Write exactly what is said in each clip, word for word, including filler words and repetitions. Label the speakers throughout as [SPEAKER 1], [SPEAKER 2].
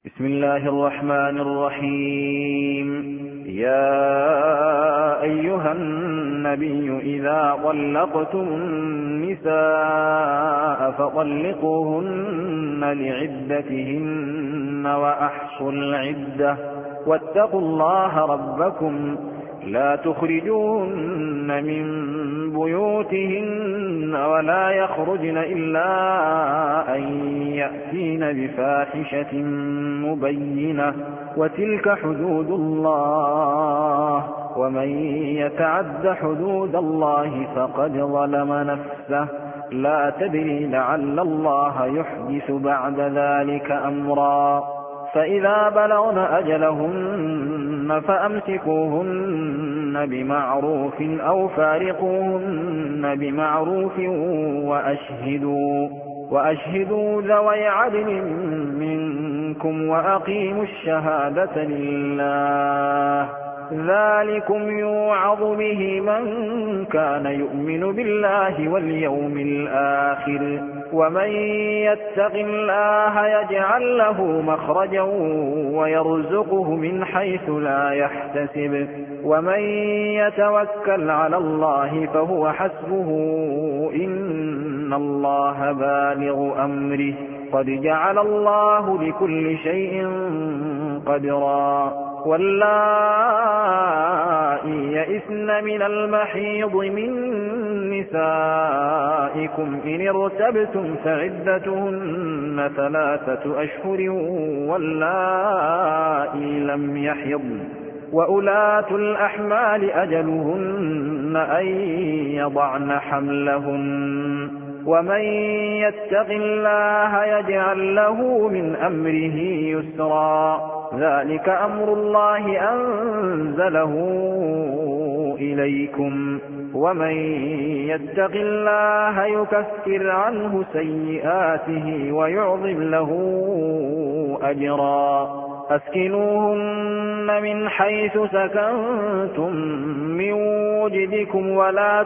[SPEAKER 1] بسم الله الرحمن الرحيم. يا أيها النبي إذا طلقتم النساء فطلقوهن لعدتهن وأحصوا العدة واتقوا الله ربكم لا تخرجوهن من بيوتهن ولا يخرجن إلا أن يأتين بفاحشة مبينة وتلك حدود الله ومن يتعد حدود الله فقد ظلم نفسه لا تدري لعل الله يحدث بعد ذلك أمرا فإذا بلغن أجلهن فأمسكوهن بمعروف أو فارقوهن بمعروف وأشهدوا, وأشهدوا ذوي عدل منكم وأقيموا الشهادة لله ذلكم يوعظ به من كان يؤمن بالله واليوم الآخر ومن يتق الله يجعل له مخرجا ويرزقه من حيث لا يحتسب ومن يتوكل على الله فهو حسبه إن الله بالغ أمره قد جعل الله لكل شيء قدرا واللائي يئسن من المحيض من نسائكم إن ارتبتم فعدتهن ثلاثة أشهر واللائي لم يحضن وأولاة الأحمال أجلهن أن يضعن حملهن ومن يتق الله يجعل له من أمره يسرا ذلك أمر الله أنزله إليكم ومن يتق الله يكفر عنه سيئاته ويعظم له أجرا أسكنوهن من حيث سكنتم من وجدكم ولا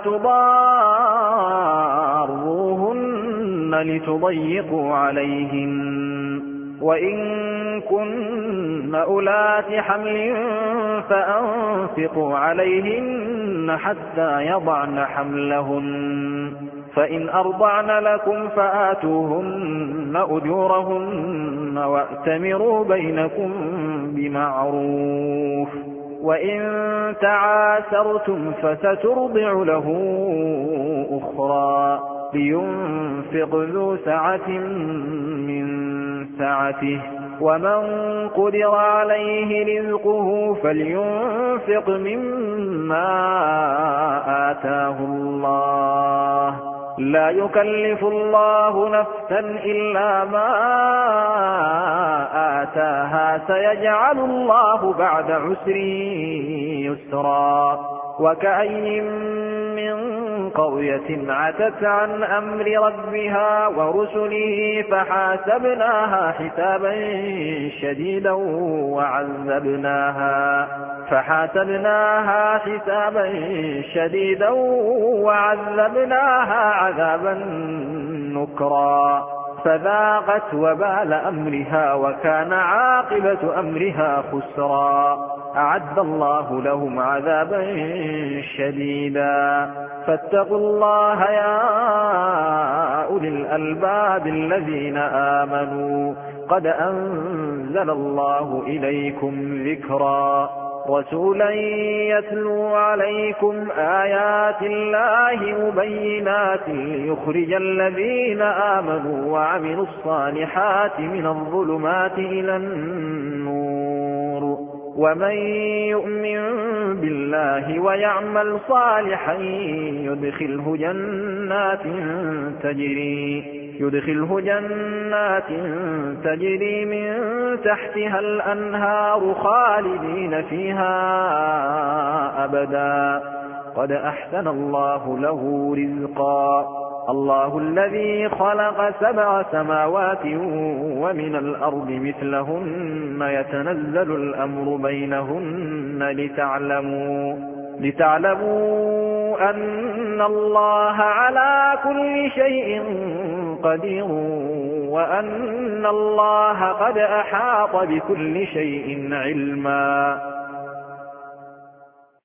[SPEAKER 1] تضاروهن لتضيقوا عليهن وإن كن أولات حمل فأنفقوا عليهن حتى يضعن حملهن فإن أرضعن لكم فآتوهن أجورهن وأتمروا بينكم بمعروف وإن تعاسرتم فسترضع له أخرى لينفق ذو سعة من سعته ومن قدر عليه رزقه فلينفق مما آتاه الله لا يكلف الله نفسا إلا ما آتاها سيجعل الله بعد عسر يسرا وكأي من قرية عتت عن أمر ربها ورسله فحاسبناها حسابا شديدا وعذبناها فحاسبناها حسابا شديدا وعذبناها عذابا نكرا فذاقت وبال أمرها وكان عاقبة أمرها خسرا أعد الله لهم عذابا شديدا فاتقوا الله يا أولي الألباب الذين آمنوا قد أنزل الله إليكم ذكرا رسولا يتلو عليكم آيات الله مبينات ليخرج الذين آمنوا وعملوا الصالحات من الظلمات إلى النور ومن يؤمن بالله ويعمل صالحا يدخله جنات تجري يدخله جنات تجري من تحتها الأنهار خالدين فيها أبدا قد أحسن الله له رزقا الله الذي خلق سبع سماوات ومن الأرض مثلهن يتنزل الأمر بينهن لتعلموا لتعلموا أن الله على كل شيء قدير وأن الله قد أحاط بكل شيء علما.